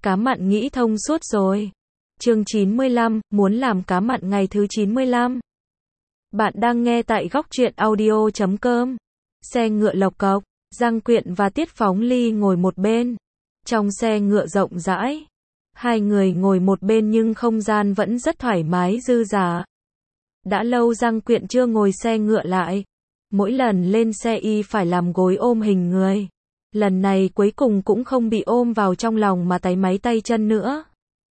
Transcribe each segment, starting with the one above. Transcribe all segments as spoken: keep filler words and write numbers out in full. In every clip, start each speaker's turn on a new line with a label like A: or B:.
A: Cá mặn nghĩ thông suốt rồi. Chương chín mươi lăm, muốn làm cá mặn ngày thứ chín mươi lăm. Bạn đang nghe tại góc truyện audio chấm com. Xe ngựa lộc cộc, Giang Quyện và Tiết Phóng Ly ngồi một bên. Trong xe ngựa rộng rãi, hai người ngồi một bên nhưng không gian vẫn rất thoải mái dư dả. Đã lâu Giang Quyện chưa ngồi xe ngựa lại. Mỗi lần lên xe y phải làm gối ôm hình người. Lần này cuối cùng cũng không bị ôm vào trong lòng mà táy máy tay chân nữa.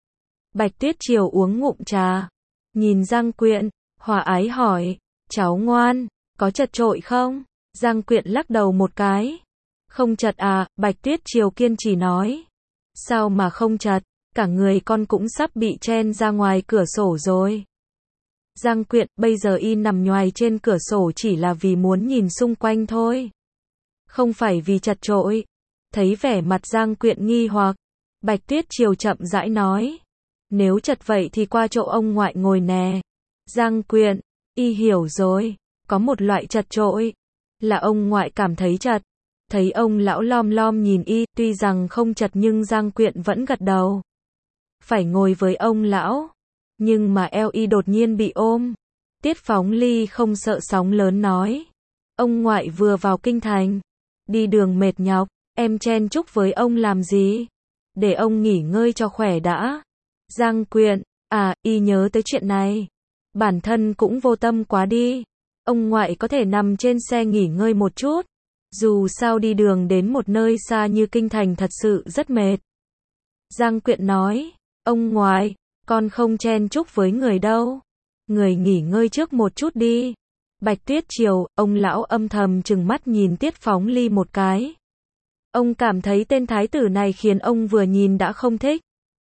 A: Bạch Tuyết Triều uống ngụm trà, nhìn Giang Quyện, hòa ái hỏi, cháu ngoan, có chật chội không? Giang Quyện lắc đầu một cái. Không chật à, Bạch Tuyết Triều kiên trì nói. Sao mà không chật, cả người con cũng sắp bị chen ra ngoài cửa sổ rồi. Giang Quyện, bây giờ y nằm nhoài trên cửa sổ chỉ là vì muốn nhìn xung quanh thôi. Không phải vì chật chội. Thấy vẻ mặt Giang Quyện nghi hoặc, Bạch Tuyết Triều chậm rãi nói. Nếu chật vậy thì qua chỗ ông ngoại ngồi nè. Giang Quyện, y hiểu rồi, có một loại chật chội, là ông ngoại cảm thấy chật. Thấy ông lão lom lom nhìn y, tuy rằng không chật nhưng Giang Quyện vẫn gật đầu. Phải ngồi với ông lão. Nhưng mà eo y đột nhiên bị ôm. Tiết Phóng Ly không sợ sóng lớn nói. Ông ngoại vừa vào kinh thành. Đi đường mệt nhọc, em chen chúc với ông làm gì? Để ông nghỉ ngơi cho khỏe đã. Giang Quyện, à, y nhớ tới chuyện này. Bản thân cũng vô tâm quá đi. Ông ngoại có thể nằm trên xe nghỉ ngơi một chút. Dù sao đi đường đến một nơi xa như kinh thành thật sự rất mệt. Giang Quyện nói, ông ngoại, con không chen chúc với người đâu. Người nghỉ ngơi trước một chút đi. Bạch Tuyết Triều, ông lão âm thầm trừng mắt nhìn Tiết Phóng Ly một cái. Ông cảm thấy tên thái tử này khiến ông vừa nhìn đã không thích.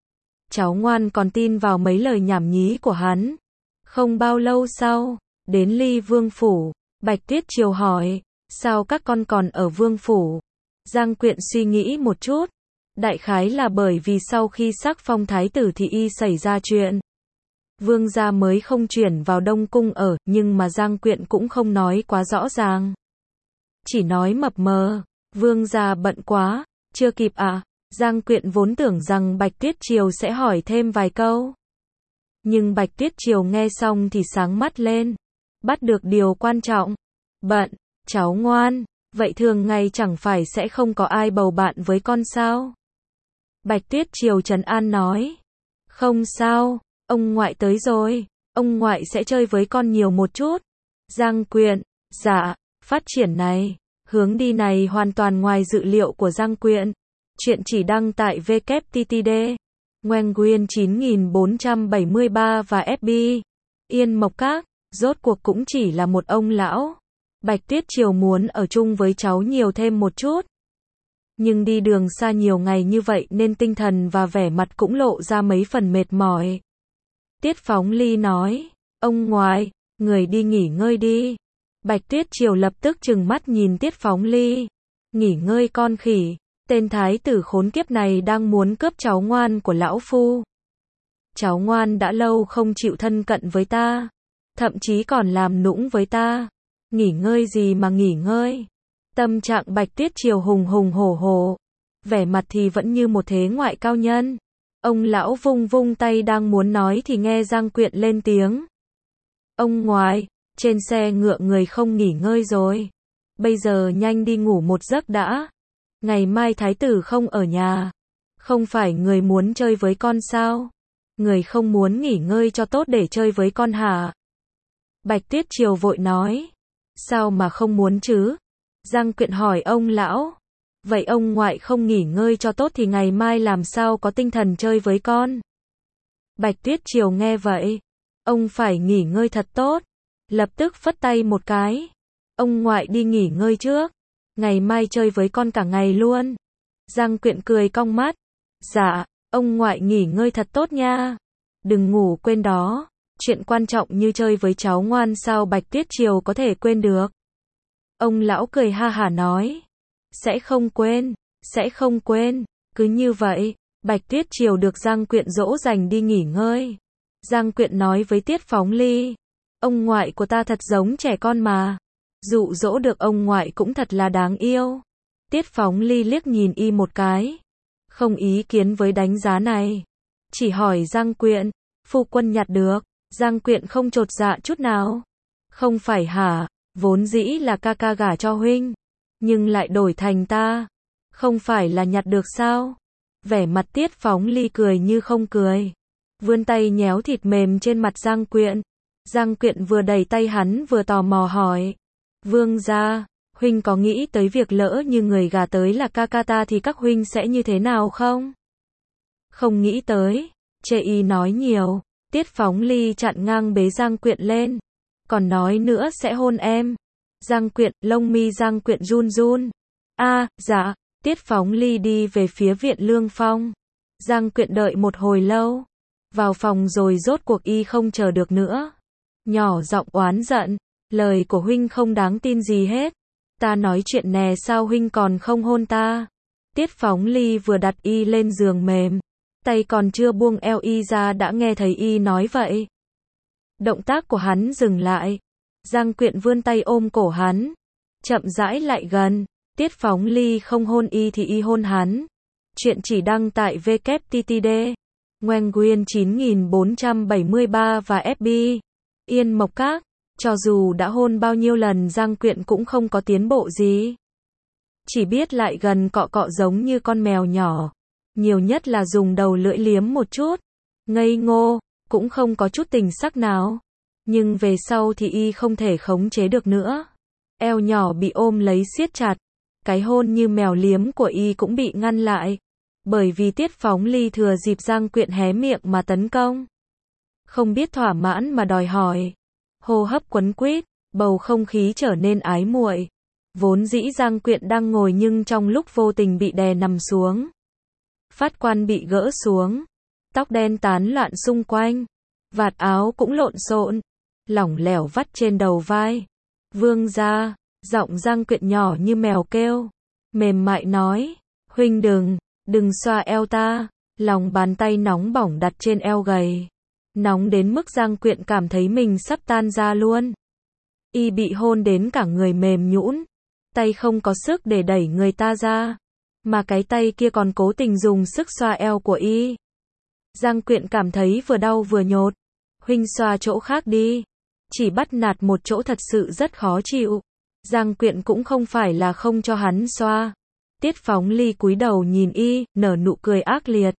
A: Cháu ngoan còn tin vào mấy lời nhảm nhí của hắn. Không bao lâu sau, đến Ly Vương Phủ, Bạch Tuyết Triều hỏi, sao các con còn ở Vương Phủ? Giang Quyện suy nghĩ một chút. Đại khái là bởi vì sau khi sắc phong thái tử thì y xảy ra chuyện. Vương gia mới không chuyển vào Đông Cung ở, nhưng mà Giang Quyện cũng không nói quá rõ ràng. Chỉ nói mập mờ, Vương gia bận quá, chưa kịp à? Giang Quyện vốn tưởng rằng Bạch Tuyết Triều sẽ hỏi thêm vài câu. Nhưng Bạch Tuyết Triều nghe xong thì sáng mắt lên. Bắt được điều quan trọng. Bận, cháu ngoan, vậy thường ngày chẳng phải sẽ không có ai bầu bạn với con sao? Bạch Tuyết Triều trấn an nói. Không sao, ông ngoại tới rồi, ông ngoại sẽ chơi với con nhiều một chút. Giang Quyện, dạ, phát triển này, hướng đi này hoàn toàn ngoài dự liệu của Giang Quyện. Chuyện chỉ đăng tại vê kép tê tê đê, Nguyen chín nghìn bốn trăm bảy mươi ba và ép bê. Yên Mộc Các, rốt cuộc cũng chỉ là một ông lão. Bạch Tuyết Triều muốn ở chung với cháu nhiều thêm một chút. Nhưng đi đường xa nhiều ngày như vậy nên tinh thần và vẻ mặt cũng lộ ra mấy phần mệt mỏi. Tiết Phóng Ly nói, ông ngoại, người đi nghỉ ngơi đi. Bạch Tuyết Triều lập tức trừng mắt nhìn Tiết Phóng Ly. Nghỉ ngơi con khỉ, tên thái tử khốn kiếp này đang muốn cướp cháu ngoan của lão phu. Cháu ngoan đã lâu không chịu thân cận với ta, thậm chí còn làm nũng với ta. Nghỉ ngơi gì mà nghỉ ngơi. Tâm trạng Bạch Tuyết Triều hùng hùng hổ hổ, vẻ mặt thì vẫn như một thế ngoại cao nhân. Ông lão vung vung tay đang muốn nói thì nghe Giang Quyện lên tiếng. Ông ngoại, trên xe ngựa người không nghỉ ngơi rồi. Bây giờ nhanh đi ngủ một giấc đã. Ngày mai thái tử không ở nhà. Không phải người muốn chơi với con sao? Người không muốn nghỉ ngơi cho tốt để chơi với con hả? Bạch Tuyết Triều vội nói. Sao mà không muốn chứ? Giang Quyện hỏi ông lão. Vậy ông ngoại không nghỉ ngơi cho tốt thì ngày mai làm sao có tinh thần chơi với con? Bạch Tuyết Triều nghe vậy. Ông phải nghỉ ngơi thật tốt. Lập tức phất tay một cái. Ông ngoại đi nghỉ ngơi trước. Ngày mai chơi với con cả ngày luôn. Giang Quyện cười cong mắt. Dạ, ông ngoại nghỉ ngơi thật tốt nha. Đừng ngủ quên đó. Chuyện quan trọng như chơi với cháu ngoan sao Bạch Tuyết Triều có thể quên được. Ông lão cười ha hả nói. Sẽ không quên, sẽ không quên. Cứ như vậy, Bạch Tuyết Triều được Giang Quyện dỗ dành đi nghỉ ngơi. Giang Quyện nói với Tiết Phóng Ly. Ông ngoại của ta thật giống trẻ con mà. Dụ dỗ được ông ngoại cũng thật là đáng yêu. Tiết Phóng Ly liếc nhìn y một cái. không ý kiến với đánh giá này. Chỉ hỏi Giang Quyện, phu quân nhặt được. Giang Quyện không chột dạ chút nào. Không phải hả, vốn dĩ là ca ca gả cho huynh, nhưng lại đổi thành ta. Không phải là nhặt được sao? Vẻ mặt Tiết Phóng Ly cười như không cười. Vươn tay nhéo thịt mềm trên mặt Giang Quyện. Giang Quyện vừa đẩy tay hắn vừa tò mò hỏi. Vương gia, huynh có nghĩ tới việc lỡ như người gả tới là ca ca ta thì các huynh sẽ như thế nào không? Không nghĩ tới. Chê y nói nhiều. Tiết Phóng Ly chặn ngang bế Giang Quyện lên. Còn nói nữa sẽ hôn em. Giang Quyện, lông mi Giang Quyện run run. A, à, dạ. Tiết Phóng Ly đi về phía viện Lương Phong. Giang Quyện đợi một hồi lâu. Vào phòng rồi rốt cuộc y không chờ được nữa. Nhỏ giọng oán giận. Lời của huynh không đáng tin gì hết. Ta nói chuyện nè sao huynh còn không hôn ta. Tiết Phóng Ly vừa đặt y lên giường mềm. Tay còn chưa buông eo y ra đã nghe thấy y nói vậy. Động tác của hắn dừng lại. Giang Quyện vươn tay ôm cổ hắn. Chậm rãi lại gần. Tiết Phóng Ly không hôn y thì y hôn hắn. Chuyện chỉ đăng tại vê kép tê tê đê. Ngoen Nguyên chín nghìn bốn trăm bảy mươi ba và ép bê. Yên Mộc Các. Cho dù đã hôn bao nhiêu lần Giang Quyện cũng không có tiến bộ gì. Chỉ biết lại gần cọ cọ giống như con mèo nhỏ. Nhiều nhất là dùng đầu lưỡi liếm một chút. Ngây ngô, cũng không có chút tình sắc nào. Nhưng về sau thì y không thể khống chế được nữa. Eo nhỏ bị ôm lấy siết chặt. Cái hôn như mèo liếm của y cũng bị ngăn lại. Bởi vì Tiết Phóng Ly thừa dịp Giang Quyện hé miệng mà tấn công. Không biết thỏa mãn mà đòi hỏi. Hô hấp quấn quýt, bầu không khí trở nên ái muội. Vốn dĩ Giang Quyện đang ngồi nhưng trong lúc vô tình bị đè nằm xuống. Phát quan bị gỡ xuống. Tóc đen tán loạn xung quanh. Vạt áo cũng lộn xộn. Lỏng lẻo vắt trên đầu vai. Vương gia, giọng Giang Quyện nhỏ như mèo kêu. Mềm mại nói. Huynh đừng, đừng xoa eo ta. Lòng bàn tay nóng bỏng đặt trên eo gầy. Nóng đến mức Giang Quyện cảm thấy mình sắp tan ra luôn. Y bị hôn đến cả người mềm nhũn. Tay không có sức để đẩy người ta ra. Mà cái tay kia còn cố tình dùng sức xoa eo của y. Giang Quyện cảm thấy vừa đau vừa nhột. Huynh xoa chỗ khác đi. Chỉ bắt nạt một chỗ thật sự rất khó chịu. Giang Quyện cũng không phải là không cho hắn xoa. Tiết Phóng Ly cúi đầu nhìn y, nở nụ cười ác liệt.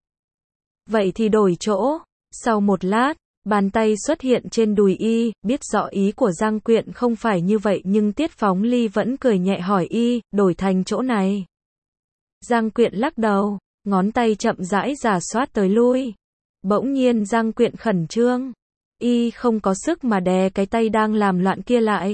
A: Vậy thì đổi chỗ. Sau một lát, bàn tay xuất hiện trên đùi y, biết rõ ý của Giang Quyện không phải như vậy nhưng Tiết Phóng Ly vẫn cười nhẹ hỏi y, đổi thành chỗ này. Giang Quyện lắc đầu, ngón tay chậm rãi rà soát tới lui. Bỗng nhiên Giang Quyện khẩn trương. Y không có sức mà đè cái tay đang làm loạn kia lại.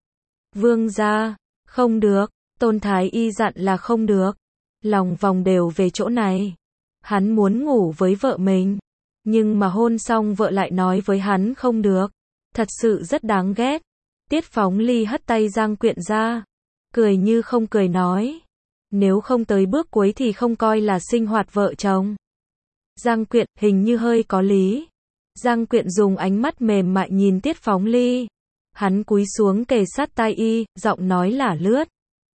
A: Vương gia, không được, Tôn Thái Y dặn là không được. Lòng vòng đều về chỗ này. Hắn muốn ngủ với vợ mình. Nhưng mà hôn xong vợ lại nói với hắn không được. Thật sự rất đáng ghét. Tiết Phóng Ly hất tay Giang Quyện ra. Cười như không cười nói. Nếu không tới bước cuối thì không coi là sinh hoạt vợ chồng. Giang Quyện hình như hơi có lý. Giang Quyện dùng ánh mắt mềm mại nhìn Tiết Phóng Ly. Hắn cúi xuống kề sát tai y, giọng nói lả lướt.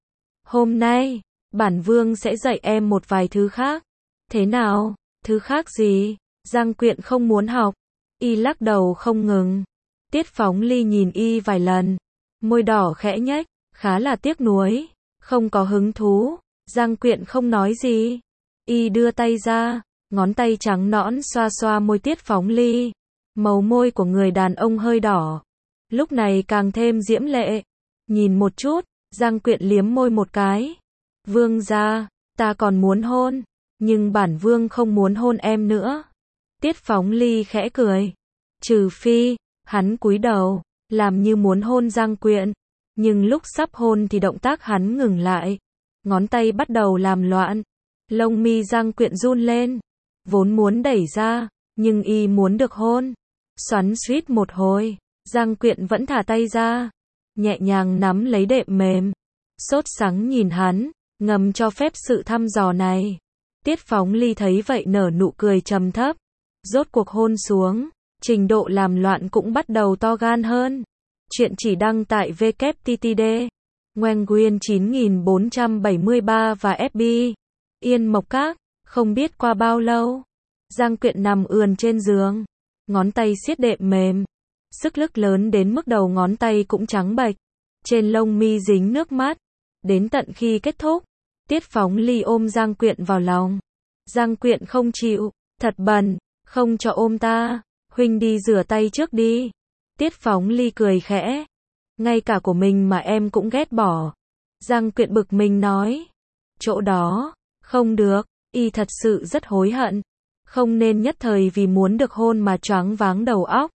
A: Hôm nay, bản vương sẽ dạy em một vài thứ khác. Thế nào? Thứ khác gì? Giang Quyện không muốn học. Y lắc đầu không ngừng. Tiết Phóng Ly nhìn y vài lần. Môi đỏ khẽ nhếch, khá là tiếc nuối. Không có hứng thú. Giang Quyện không nói gì. Y đưa tay ra. Ngón tay trắng nõn xoa xoa môi Tiết Phóng Ly. Màu môi của người đàn ông hơi đỏ. Lúc này càng thêm diễm lệ. Nhìn một chút, Giang Quyện liếm môi một cái. Vương gia, ta còn muốn hôn. Nhưng bản vương không muốn hôn em nữa. Tiết Phóng Ly khẽ cười. Trừ phi, hắn cúi đầu, làm như muốn hôn Giang Quyện. Nhưng lúc sắp hôn thì động tác hắn ngừng lại. Ngón tay bắt đầu làm loạn. Lông mi Giang Quyện run lên. Vốn muốn đẩy ra, nhưng y muốn được hôn. Xoắn xuýt một hồi, Giang Quyện vẫn thả tay ra. Nhẹ nhàng nắm lấy đệm mềm. Sốt sắng nhìn hắn, ngầm cho phép sự thăm dò này. Tiết Phóng Ly thấy vậy nở nụ cười trầm thấp. Rốt cuộc hôn xuống, trình độ làm loạn cũng bắt đầu to gan hơn. Chuyện chỉ đăng tại vê kép tê tê đê. Ngoen Nguyên chín nghìn bốn trăm bảy mươi ba và ép bê. Yên Mộc Các. Không biết qua bao lâu, Giang Quyện nằm ườn trên giường, ngón tay siết đệm mềm, sức lực lớn đến mức đầu ngón tay cũng trắng bệch, trên lông mi dính nước mắt. Đến tận khi kết thúc, Tiết Phóng Ly ôm Giang Quyện vào lòng. Giang Quyện không chịu, thật bẩn, không cho ôm ta, huynh đi rửa tay trước đi. Tiết Phóng Ly cười khẽ, ngay cả của mình mà em cũng ghét bỏ. Giang Quyện bực mình nói, chỗ đó, không được, y thật sự rất hối hận, không nên nhất thời vì muốn được hôn mà choáng váng đầu óc.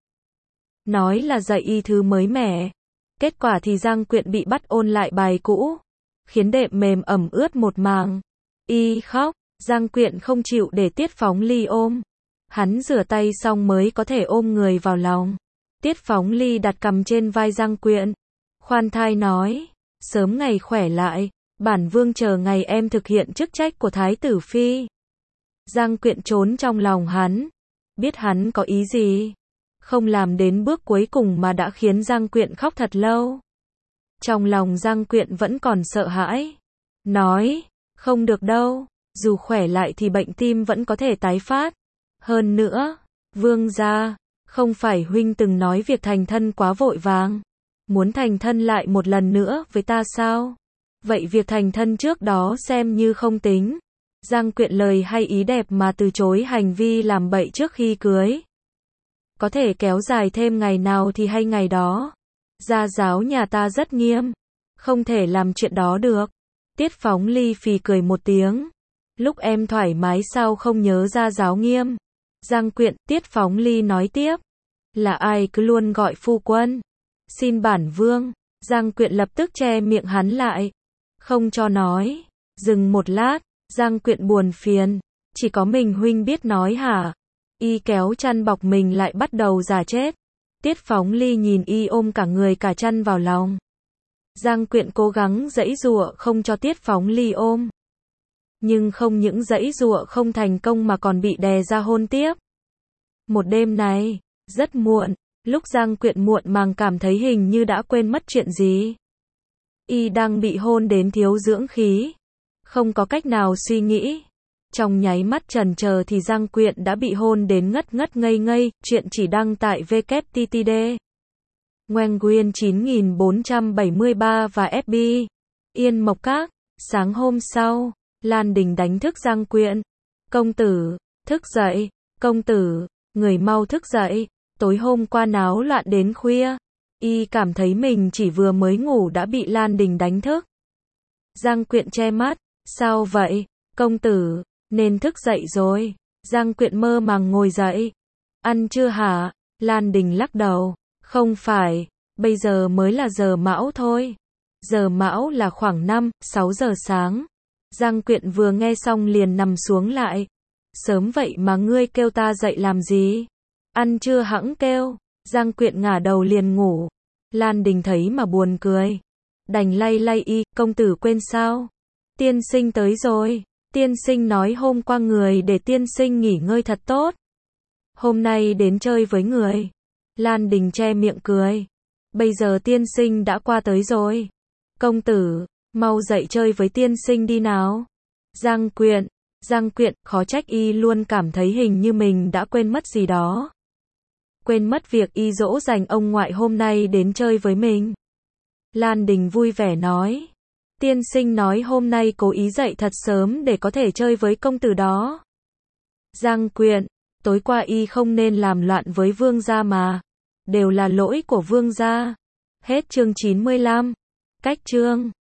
A: Nói là dạy y thứ mới mẻ, kết quả thì Giang Quyện bị bắt ôn lại bài cũ, khiến đệm mềm ẩm ướt một mảng. Y khóc, Giang Quyện không chịu để Tiết Phóng Ly ôm. Hắn rửa tay xong mới có thể ôm người vào lòng. Tiết Phóng Ly đặt cằm trên vai Giang Quyện, khoan thai nói, sớm ngày khỏe lại, bản vương chờ ngày em thực hiện chức trách của Thái tử Phi. Giang Quyện trốn trong lòng hắn, biết hắn có ý gì, không làm đến bước cuối cùng mà đã khiến Giang Quyện khóc thật lâu. Trong lòng Giang Quyện vẫn còn sợ hãi, nói, không được đâu, dù khỏe lại thì bệnh tim vẫn có thể tái phát. Hơn nữa, vương gia, không phải huynh từng nói việc thành thân quá vội vàng, muốn thành thân lại một lần nữa với ta sao? Vậy việc thành thân trước đó xem như không tính. Giang Quyện lời hay ý đẹp mà từ chối hành vi làm bậy trước khi cưới. Có thể kéo dài thêm ngày nào thì hay ngày đó. Gia giáo nhà ta rất nghiêm, không thể làm chuyện đó được. Tiết Phóng Ly phì cười một tiếng. Lúc em thoải mái sao không nhớ gia giáo nghiêm? Giang Quyện, Tiết Phóng Ly nói tiếp. Là ai cứ luôn gọi phu quân? Xin bản vương. Giang Quyện lập tức che miệng hắn lại, không cho nói. Dừng một lát, Giang Quyện buồn phiền. Chỉ có mình huynh biết nói hả? Y kéo chăn bọc mình lại bắt đầu giả chết. Tiết Phóng Ly nhìn y ôm cả người cả chăn vào lòng. Giang Quyện cố gắng giãy giụa không cho Tiết Phóng Ly ôm. Nhưng không những giãy giụa không thành công mà còn bị đè ra hôn tiếp. Một đêm này, rất muộn, lúc Giang Quyện muộn màng cảm thấy hình như đã quên mất chuyện gì. Y đang bị hôn đến thiếu dưỡng khí, không có cách nào suy nghĩ. Trong nháy mắt chần chờ thì Giang Quyện đã bị hôn đến ngất ngất ngây ngây. Chuyện chỉ đăng tại vê kép tê tê đê Nguyen chín nghìn bốn trăm bảy mươi ba và ép bê. Yên Mộc Các. Sáng hôm sau, Lan Đình đánh thức Giang Quyện. Công tử, thức dậy, công tử, người mau thức dậy, tối hôm qua náo loạn đến khuya. Y cảm thấy mình chỉ vừa mới ngủ đã bị Lan Đình đánh thức. Giang Quyện che mắt, sao vậy, công tử, nên thức dậy rồi. Giang Quyện mơ màng ngồi dậy. Ăn chưa hả? Lan Đình lắc đầu, không phải, bây giờ mới là giờ mão thôi. Giờ mão là khoảng năm, sáu giờ sáng. Giang Quyện vừa nghe xong liền nằm xuống lại. Sớm vậy mà ngươi kêu ta dậy làm gì? Ăn chưa hẵng kêu. Giang Quyện ngả đầu liền ngủ. Lan Đình thấy mà buồn cười, đành lay lay y, công tử quên sao? Tiên sinh tới rồi. Tiên sinh nói hôm qua người để tiên sinh nghỉ ngơi thật tốt. Hôm nay đến chơi với người. Lan Đình che miệng cười. Bây giờ tiên sinh đã qua tới rồi. Công tử, mau dậy chơi với tiên sinh đi nào. Giang Quyện, Giang Quyện, khó trách y luôn cảm thấy hình như mình đã quên mất gì đó. Quên mất việc y dỗ dành ông ngoại hôm nay đến chơi với mình. Lan Đình vui vẻ nói. Tiên sinh nói hôm nay cố ý dậy thật sớm để có thể chơi với công tử đó. Giang Quyện, tối qua y không nên làm loạn với vương gia mà. Đều là lỗi của vương gia. Hết chương chín mươi lăm. Cách chương